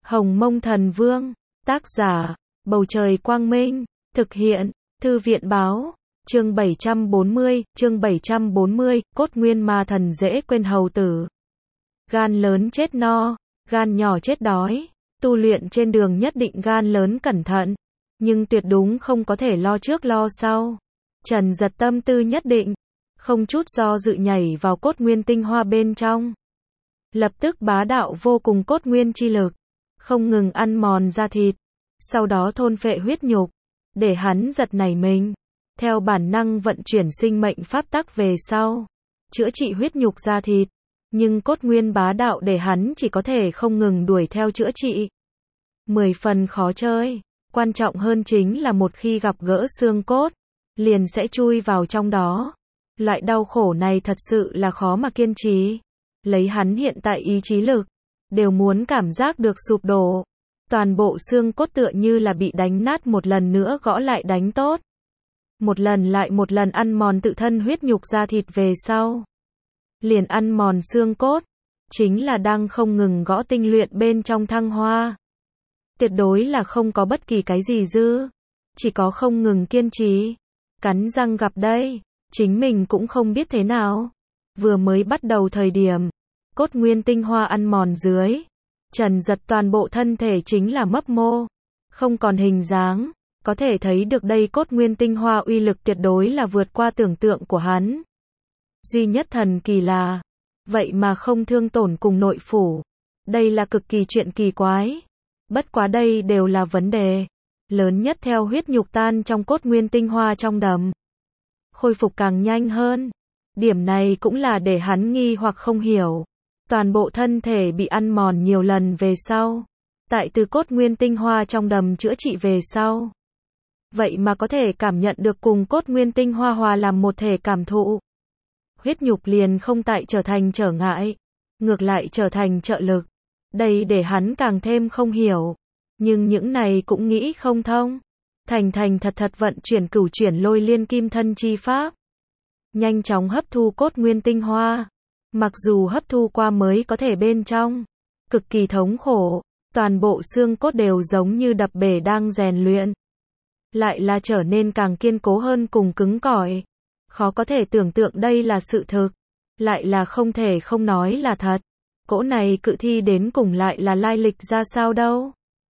Hồng Mông Thần Vương, tác giả, Bầu Trời Quang Minh, thực hiện, Thư viện Báo, chương 740, cốt nguyên ma thần dễ quên hầu tử. Gan lớn chết no, gan nhỏ chết đói, tu luyện trên đường nhất định gan lớn cẩn thận, nhưng tuyệt đúng không có thể lo trước lo sau. Trần Giật tâm tư nhất định, không chút do dự nhảy vào cốt nguyên tinh hoa bên trong. Lập tức bá đạo vô cùng cốt nguyên chi lực, không ngừng ăn mòn da thịt, sau đó thôn phệ huyết nhục, để hắn giật nảy mình, theo bản năng vận chuyển sinh mệnh pháp tắc về sau, chữa trị huyết nhục da thịt, nhưng cốt nguyên bá đạo để hắn chỉ có thể không ngừng đuổi theo chữa trị. 10 phần khó chơi, quan trọng hơn chính là một khi gặp gỡ xương cốt, liền sẽ chui vào trong đó. Loại đau khổ này thật sự là khó mà kiên trì. Lấy hắn hiện tại ý chí lực, đều muốn cảm giác được sụp đổ. Toàn bộ xương cốt tựa như là bị đánh nát một lần nữa gõ lại đánh tốt. Một lần lại một lần ăn mòn tự thân huyết nhục da thịt về sau. Liền ăn mòn xương cốt, chính là đang không ngừng gõ tinh luyện bên trong thăng hoa. Tuyệt đối là không có bất kỳ cái gì dư, chỉ có không ngừng kiên trì. Cắn răng gặp đây, chính mình cũng không biết thế nào. Vừa mới bắt đầu thời điểm, cốt nguyên tinh hoa ăn mòn dưới, Trần Giật toàn bộ thân thể chính là mấp mô, không còn hình dáng, có thể thấy được đây cốt nguyên tinh hoa uy lực tuyệt đối là vượt qua tưởng tượng của hắn. Duy nhất thần kỳ là, vậy mà không thương tổn cùng nội phủ, đây là cực kỳ chuyện kỳ quái. Bất quá đây đều là vấn đề lớn nhất theo huyết nhục tan trong cốt nguyên tinh hoa trong đầm. Khôi phục càng nhanh hơn. Điểm này cũng là để hắn nghi hoặc không hiểu. Toàn bộ thân thể bị ăn mòn nhiều lần về sau. Tại từ cốt nguyên tinh hoa trong đầm chữa trị về sau. Vậy mà có thể cảm nhận được cùng cốt nguyên tinh hoa hòa làm một thể cảm thụ. Huyết nhục liền không tại trở thành trở ngại. Ngược lại trở thành trợ lực. Đây để hắn càng thêm không hiểu. Nhưng những này cũng nghĩ không thông. Thành thật vận chuyển cửu chuyển lôi liên kim thân chi pháp. Nhanh chóng hấp thu cốt nguyên tinh hoa. Mặc dù hấp thu qua mới có thể bên trong. Cực kỳ thống khổ. Toàn bộ xương cốt đều giống như đập bể đang rèn luyện. Lại là trở nên càng kiên cố hơn cùng cứng cỏi. Khó có thể tưởng tượng đây là sự thực. Lại là không thể không nói là thật. Cỗ này cự thi đến cùng lại là lai lịch ra sao đâu.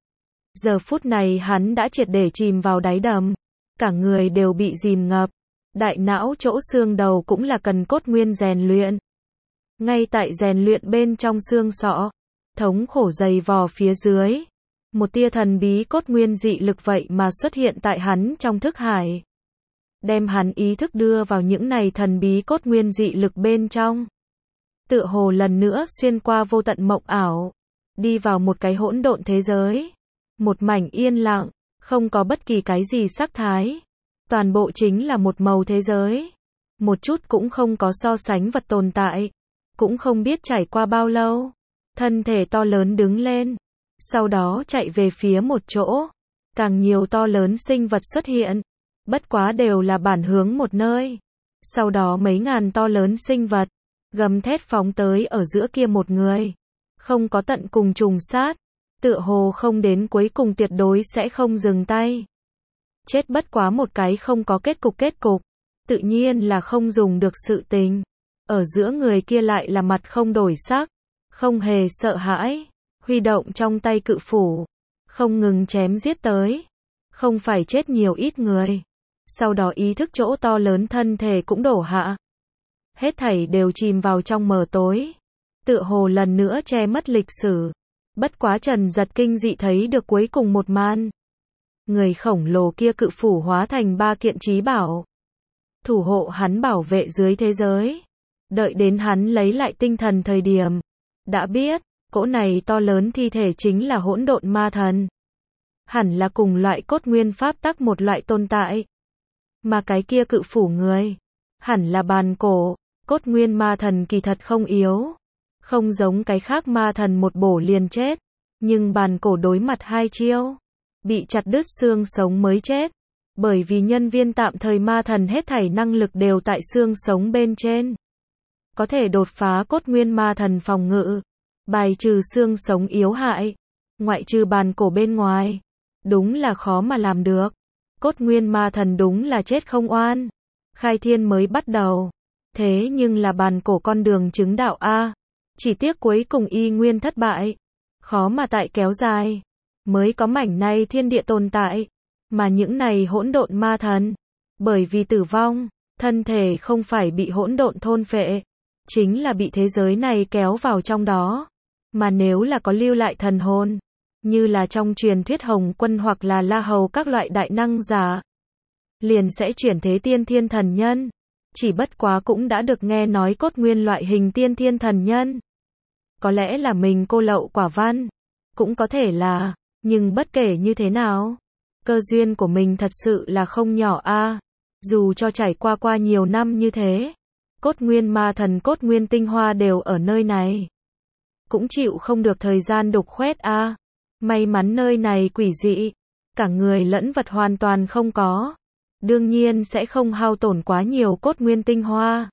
Giờ phút này hắn đã triệt để chìm vào đáy đầm. Cả người đều bị dìm ngập. Đại não chỗ xương đầu cũng là cần cốt nguyên rèn luyện. Ngay tại rèn luyện bên trong xương sọ. Thống khổ dày vò phía dưới. Một tia thần bí cốt nguyên dị lực vậy mà xuất hiện tại hắn trong thức hải. Đem hắn ý thức đưa vào những này thần bí cốt nguyên dị lực bên trong. Tựa hồ lần nữa xuyên qua vô tận mộng ảo. Đi vào một cái hỗn độn thế giới. Một mảnh yên lặng, không có bất kỳ cái gì sắc thái. Toàn bộ chính là một màu thế giới. Một chút cũng không có so sánh vật tồn tại. Cũng không biết trải qua bao lâu. Thân thể to lớn đứng lên. Sau đó chạy về phía một chỗ. Càng nhiều to lớn sinh vật xuất hiện. Bất quá đều là bản hướng một nơi. Sau đó mấy ngàn to lớn sinh vật. Gầm thét phóng tới ở giữa kia một người. Không có tận cùng trùng sát. Tựa hồ không đến cuối cùng tuyệt đối sẽ không dừng tay. Chết bất quá một cái không có kết cục. Tự nhiên là không dùng được sự tình. Ở giữa người kia lại là mặt không đổi sắc. Không hề sợ hãi. Huy động trong tay cự phủ. Không ngừng chém giết tới. Không phải chết nhiều ít người. Sau đó ý thức chỗ to lớn thân thể cũng đổ hạ. Hết thảy đều chìm vào trong mờ tối. Tựa hồ lần nữa che mất lịch sử. Bất quá Trần Giật kinh dị thấy được cuối cùng một màn. Người khổng lồ kia cự phủ hóa thành 3 kiện chí bảo. Thủ hộ hắn bảo vệ dưới thế giới. Đợi đến hắn lấy lại tinh thần thời điểm. Đã biết, cỗ này to lớn thi thể chính là hỗn độn ma thần. Hẳn là cùng loại cốt nguyên pháp tắc một loại tồn tại. Mà cái kia cự phủ người. Hẳn là bàn cổ, cốt nguyên ma thần kỳ thật không yếu. Không giống cái khác ma thần một bổ liền chết. Nhưng bàn cổ đối mặt 2 chiêu. Bị chặt đứt xương sống mới chết. Bởi vì nhân viên tạm thời ma thần hết thảy năng lực đều tại xương sống bên trên. Có thể đột phá cốt nguyên ma thần phòng ngự. Bài trừ xương sống yếu hại. ngoại trừ bàn cổ bên ngoài, đúng là khó mà làm được. Cốt nguyên ma thần đúng là chết không oan. Khai thiên mới bắt đầu, thế nhưng là bàn cổ con đường chứng đạo a. Chỉ tiếc cuối cùng y nguyên thất bại, khó mà tại kéo dài, mới có mảnh này thiên địa tồn tại, mà những này hỗn độn ma thần, bởi vì tử vong, thân thể không phải bị hỗn độn thôn phệ, chính là bị thế giới này kéo vào trong đó. Mà nếu là có lưu lại thần hồn, như là trong truyền thuyết Hồng Quân hoặc là La Hầu các loại đại năng giả, liền sẽ chuyển thế tiên thiên thần nhân. Chỉ bất quá cũng đã được nghe nói cốt nguyên loại hình tiên thiên thần nhân. Có lẽ là mình cô lậu quả văn, cũng có thể là, nhưng bất kể như thế nào, cơ duyên của mình thật sự là không nhỏ a. Dù cho trải qua nhiều năm như thế, cốt nguyên ma thần cốt nguyên tinh hoa đều ở nơi này, cũng chịu không được thời gian đục khoét a. May mắn nơi này quỷ dị, cả người lẫn vật hoàn toàn không có, đương nhiên sẽ không hao tổn quá nhiều cốt nguyên tinh hoa.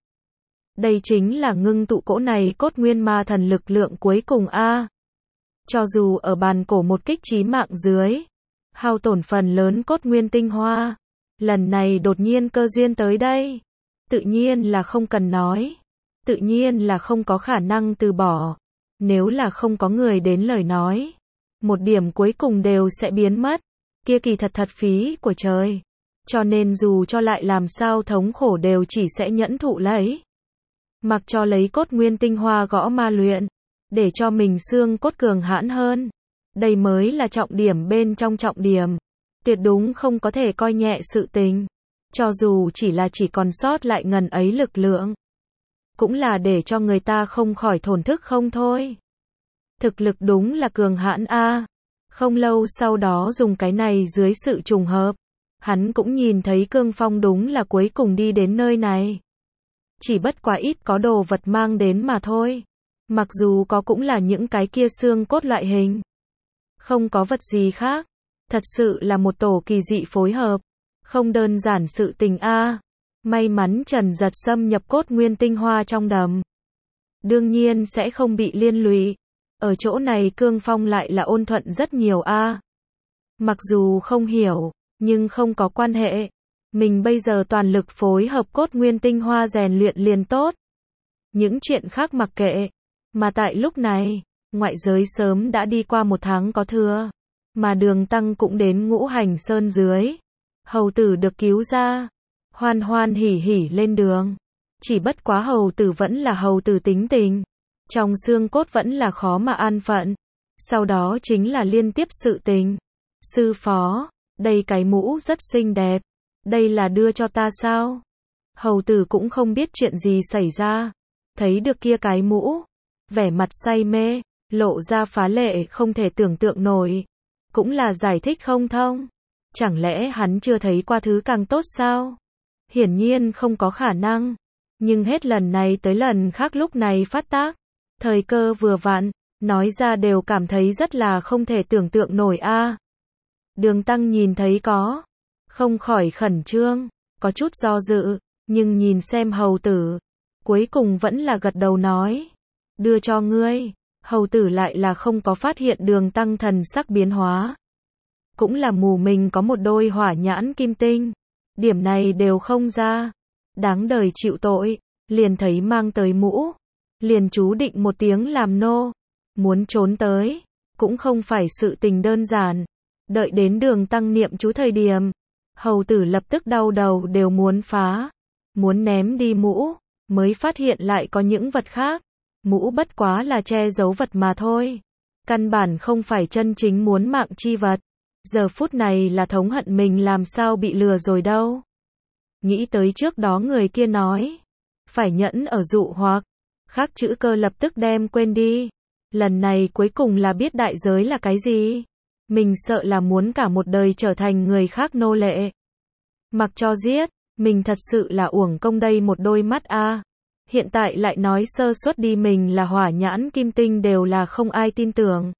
Đây chính là ngưng tụ cỗ này cốt nguyên ma thần lực lượng cuối cùng a. Cho dù ở bàn cổ một kích chí mạng dưới, hao tổn phần lớn cốt nguyên tinh hoa, lần này đột nhiên cơ duyên tới đây, tự nhiên là không cần nói, tự nhiên là không có khả năng từ bỏ. Nếu là không có người đến lời nói, một điểm cuối cùng đều sẽ biến mất, kia kỳ thật phí của trời. Cho nên dù cho lại làm sao thống khổ đều chỉ sẽ nhẫn thụ lấy. Mặc cho lấy cốt nguyên tinh hoa gõ ma luyện, để cho mình xương cốt cường hãn hơn. Đây mới là trọng điểm bên trong trọng điểm. Tuyệt đúng không có thể coi nhẹ sự tình. Cho dù chỉ còn sót lại ngần ấy lực lượng, cũng là để cho người ta không khỏi thổn thức không thôi. Thực lực đúng là cường hãn a. Không lâu sau đó dùng cái này dưới sự trùng hợp, hắn cũng nhìn thấy Cương Phong đúng là cuối cùng đi đến nơi này. Chỉ bất quá ít có đồ vật mang đến mà thôi. Mặc dù có cũng là những cái kia xương cốt loại hình. Không có vật gì khác. Thật sự là một tổ kỳ dị phối hợp. Không đơn giản sự tình a. May mắn Trần Giật xâm nhập cốt nguyên tinh hoa trong đầm, đương nhiên sẽ không bị liên lụy. Ở chỗ này Cương Phong lại là ôn thuận rất nhiều a. Mặc dù không hiểu, nhưng không có quan hệ. Mình bây giờ toàn lực phối hợp cốt nguyên tinh hoa rèn luyện liền tốt. Những chuyện khác mặc kệ. Mà tại lúc này, ngoại giới sớm đã đi qua 1 tháng có thừa. Mà Đường Tăng cũng đến Ngũ Hành Sơn dưới. Hầu tử được cứu ra. Hoan hoan hỉ hỉ lên đường. Chỉ bất quá hầu tử vẫn là hầu tử tính tình. Trong xương cốt vẫn là khó mà an phận. Sau đó chính là liên tiếp sự tình. Sư phó, đây cái mũ rất xinh đẹp. Đây là đưa cho ta sao? Hầu tử cũng không biết chuyện gì xảy ra. Thấy được kia cái mũ, vẻ mặt say mê, lộ ra phá lệ không thể tưởng tượng nổi. Cũng là giải thích không thông. Chẳng lẽ hắn chưa thấy qua thứ càng tốt sao? Hiển nhiên không có khả năng. Nhưng hết lần này tới lần khác lúc này phát tác. Thời cơ vừa vặn, nói ra đều cảm thấy rất là không thể tưởng tượng nổi a. Đường Tăng nhìn thấy có, không khỏi khẩn trương, có chút do dự, nhưng nhìn xem hầu tử, cuối cùng vẫn là gật đầu nói, đưa cho ngươi. Hầu tử lại là không có phát hiện Đường Tăng thần sắc biến hóa. Cũng là mù mình có một đôi hỏa nhãn kim tinh, điểm này đều không ra. Đáng đời chịu tội, liền thấy mang tới mũ, liền chú định một tiếng làm nô. Muốn trốn tới, cũng không phải sự tình đơn giản. Đợi đến Đường Tăng niệm chú thời điểm, hầu tử lập tức đau đầu đều muốn phá. Muốn ném đi mũ, mới phát hiện lại có những vật khác. Mũ bất quá là che giấu vật mà thôi. Căn bản không phải chân chính muốn mạng chi vật. Giờ phút này là thống hận mình làm sao bị lừa rồi đâu. Nghĩ tới trước đó người kia nói, phải nhẫn ở dụ hoặc, khác chữ cơ lập tức đem quên đi. Lần này cuối cùng là biết đại giới là cái gì. Mình sợ là muốn cả một đời trở thành người khác nô lệ. Mặc cho giết, mình thật sự là uổng công đây một đôi mắt a. Hiện tại lại nói sơ suất đi mình là hỏa nhãn kim tinh đều là không ai tin tưởng.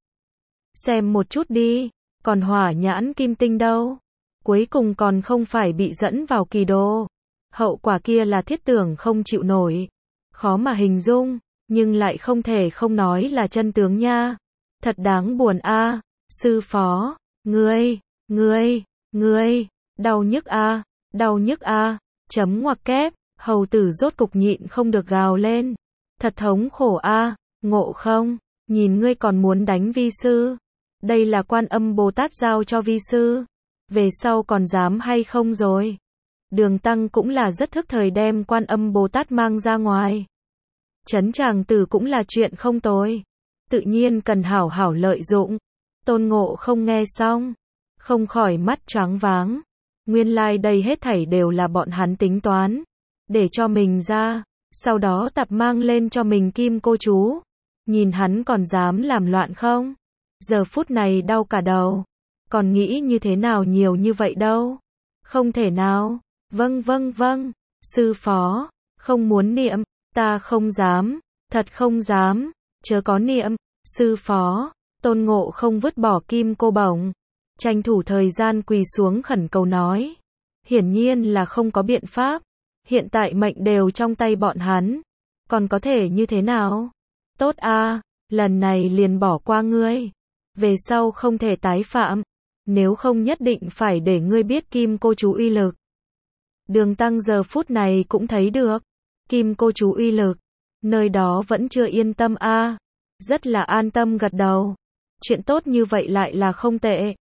Xem một chút đi, còn hỏa nhãn kim tinh đâu? Cuối cùng còn không phải bị dẫn vào kỳ đô. Hậu quả kia là thiết tưởng không chịu nổi. Khó mà hình dung, nhưng lại không thể không nói là chân tướng nha. Thật đáng buồn a. Sư phó, ngươi, đau nhức a, chấm ngoặc kép, hầu tử rốt cục nhịn không được gào lên. Thật thống khổ a, Ngộ Không, nhìn ngươi còn muốn đánh vi sư. Đây là Quan Âm Bồ Tát giao cho vi sư. Về sau còn dám hay không rồi. Đường Tăng cũng là rất thức thời đem Quan Âm Bồ Tát mang ra ngoài. Trấn Tràng Tử cũng là chuyện không tồi. Tự nhiên cần hảo hảo lợi dụng. Tôn Ngộ Không nghe xong, không khỏi mắt choáng váng. Nguyên lai đây hết thảy đều là bọn hắn tính toán. Để cho mình ra, sau đó tập mang lên cho mình kim cô chú. Nhìn hắn còn dám làm loạn không? Giờ phút này đau cả đầu. Còn nghĩ như thế nào nhiều như vậy đâu? Không thể nào. Vâng, sư phó, không muốn niệm, ta không dám, thật không dám, chớ có niệm, sư phó. Tôn Ngộ Không vứt bỏ kim cô bổng, tranh thủ thời gian quỳ xuống khẩn cầu nói. Hiển nhiên là không có biện pháp, hiện tại mệnh đều trong tay bọn hắn, còn có thể như thế nào? Tốt a, lần này liền bỏ qua ngươi, về sau không thể tái phạm, nếu không nhất định phải để ngươi biết kim cô chú uy lực. Đường Tăng giờ phút này cũng thấy được kim cô chú uy lực, nơi đó vẫn chưa yên tâm a, rất là an tâm gật đầu. Chuyện tốt như vậy lại là không tệ.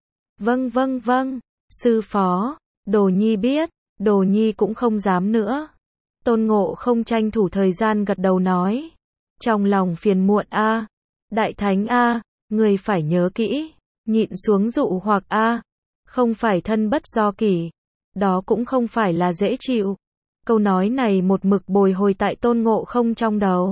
Vâng, sư phó, Đồ Nhi biết, Đồ Nhi cũng không dám nữa. Tôn Ngộ Không tranh thủ thời gian gật đầu nói. Trong lòng phiền muộn a, Đại Thánh a, người phải nhớ kỹ, nhịn xuống dụ hoặc a, không phải thân bất do kỷ, đó cũng không phải là dễ chịu. Câu nói này một mực bồi hồi tại Tôn Ngộ Không trong đầu.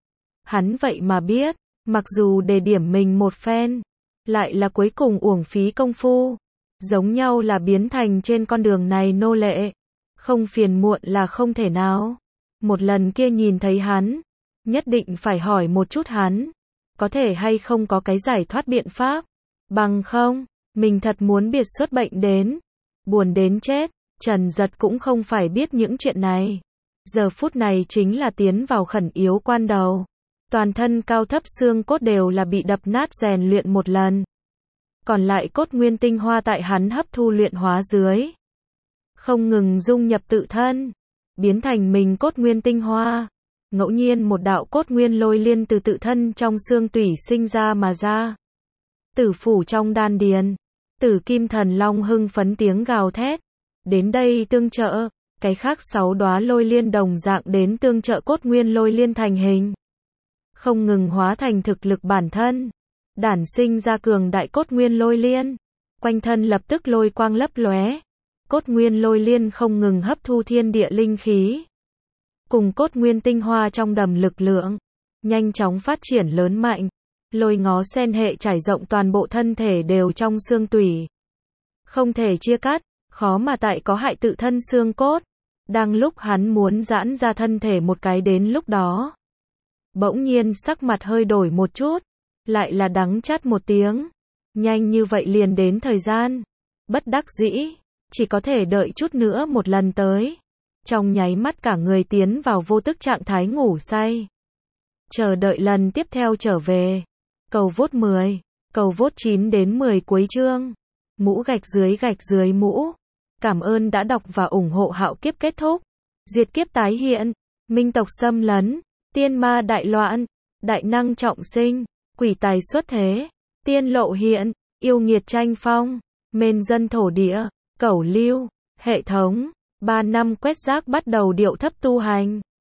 Hắn vậy mà biết, mặc dù đề điểm mình một phen, lại là cuối cùng uổng phí công phu, giống nhau là biến thành trên con đường này nô lệ, không phiền muộn là không thể nào. Một lần kia nhìn thấy hắn, nhất định phải hỏi một chút hắn, có thể hay không có cái giải thoát biện pháp, bằng không, mình thật muốn biệt xuất bệnh đến, buồn đến chết. Trần Giật cũng không phải biết những chuyện này, giờ phút này chính là tiến vào khẩn yếu quan đầu. Toàn thân cao thấp xương cốt đều là bị đập nát rèn luyện một lần. Còn lại cốt nguyên tinh hoa tại hắn hấp thu luyện hóa dưới, không ngừng dung nhập tự thân, biến thành mình cốt nguyên tinh hoa. Ngẫu nhiên một đạo cốt nguyên lôi liên từ tự thân trong xương tủy sinh ra mà ra. Tử phủ trong đan điền, Tử Kim Thần Long hưng phấn tiếng gào thét. Đến đây tương trợ, cái khác 6 đóa lôi liên đồng dạng đến tương trợ cốt nguyên lôi liên thành hình. Không ngừng hóa thành thực lực bản thân, đản sinh ra cường đại cốt nguyên lôi liên, quanh thân lập tức lôi quang lấp lóe. Cốt nguyên lôi liên không ngừng hấp thu thiên địa linh khí, cùng cốt nguyên tinh hoa trong đầm lực lượng, nhanh chóng phát triển lớn mạnh. Lôi ngó sen hệ trải rộng toàn bộ thân thể đều trong xương tủy, không thể chia cắt, khó mà tại có hại tự thân xương cốt. Đang lúc hắn muốn giãn ra thân thể một cái đến lúc đó, bỗng nhiên sắc mặt hơi đổi một chút, lại là đắng chát một tiếng. Nhanh như vậy liền đến thời gian, bất đắc dĩ, chỉ có thể đợi chút nữa một lần tới. Trong nháy mắt cả người tiến vào vô thức trạng thái ngủ say, chờ đợi lần tiếp theo trở về. Cầu vote 10, cầu vote 9 đến 10 cuối chương. Mũ gạch dưới mũ. Cảm ơn đã đọc và ủng hộ. Hạo kiếp kết thúc, diệt kiếp tái hiện, minh tộc xâm lấn, tiên ma đại loạn, đại năng trọng sinh, quỷ tài xuất thế, tiên lộ hiện, yêu nghiệt tranh phong, mên dân thổ địa, cẩu lưu, hệ thống. 3 năm quét rác bắt đầu điệu thấp tu hành.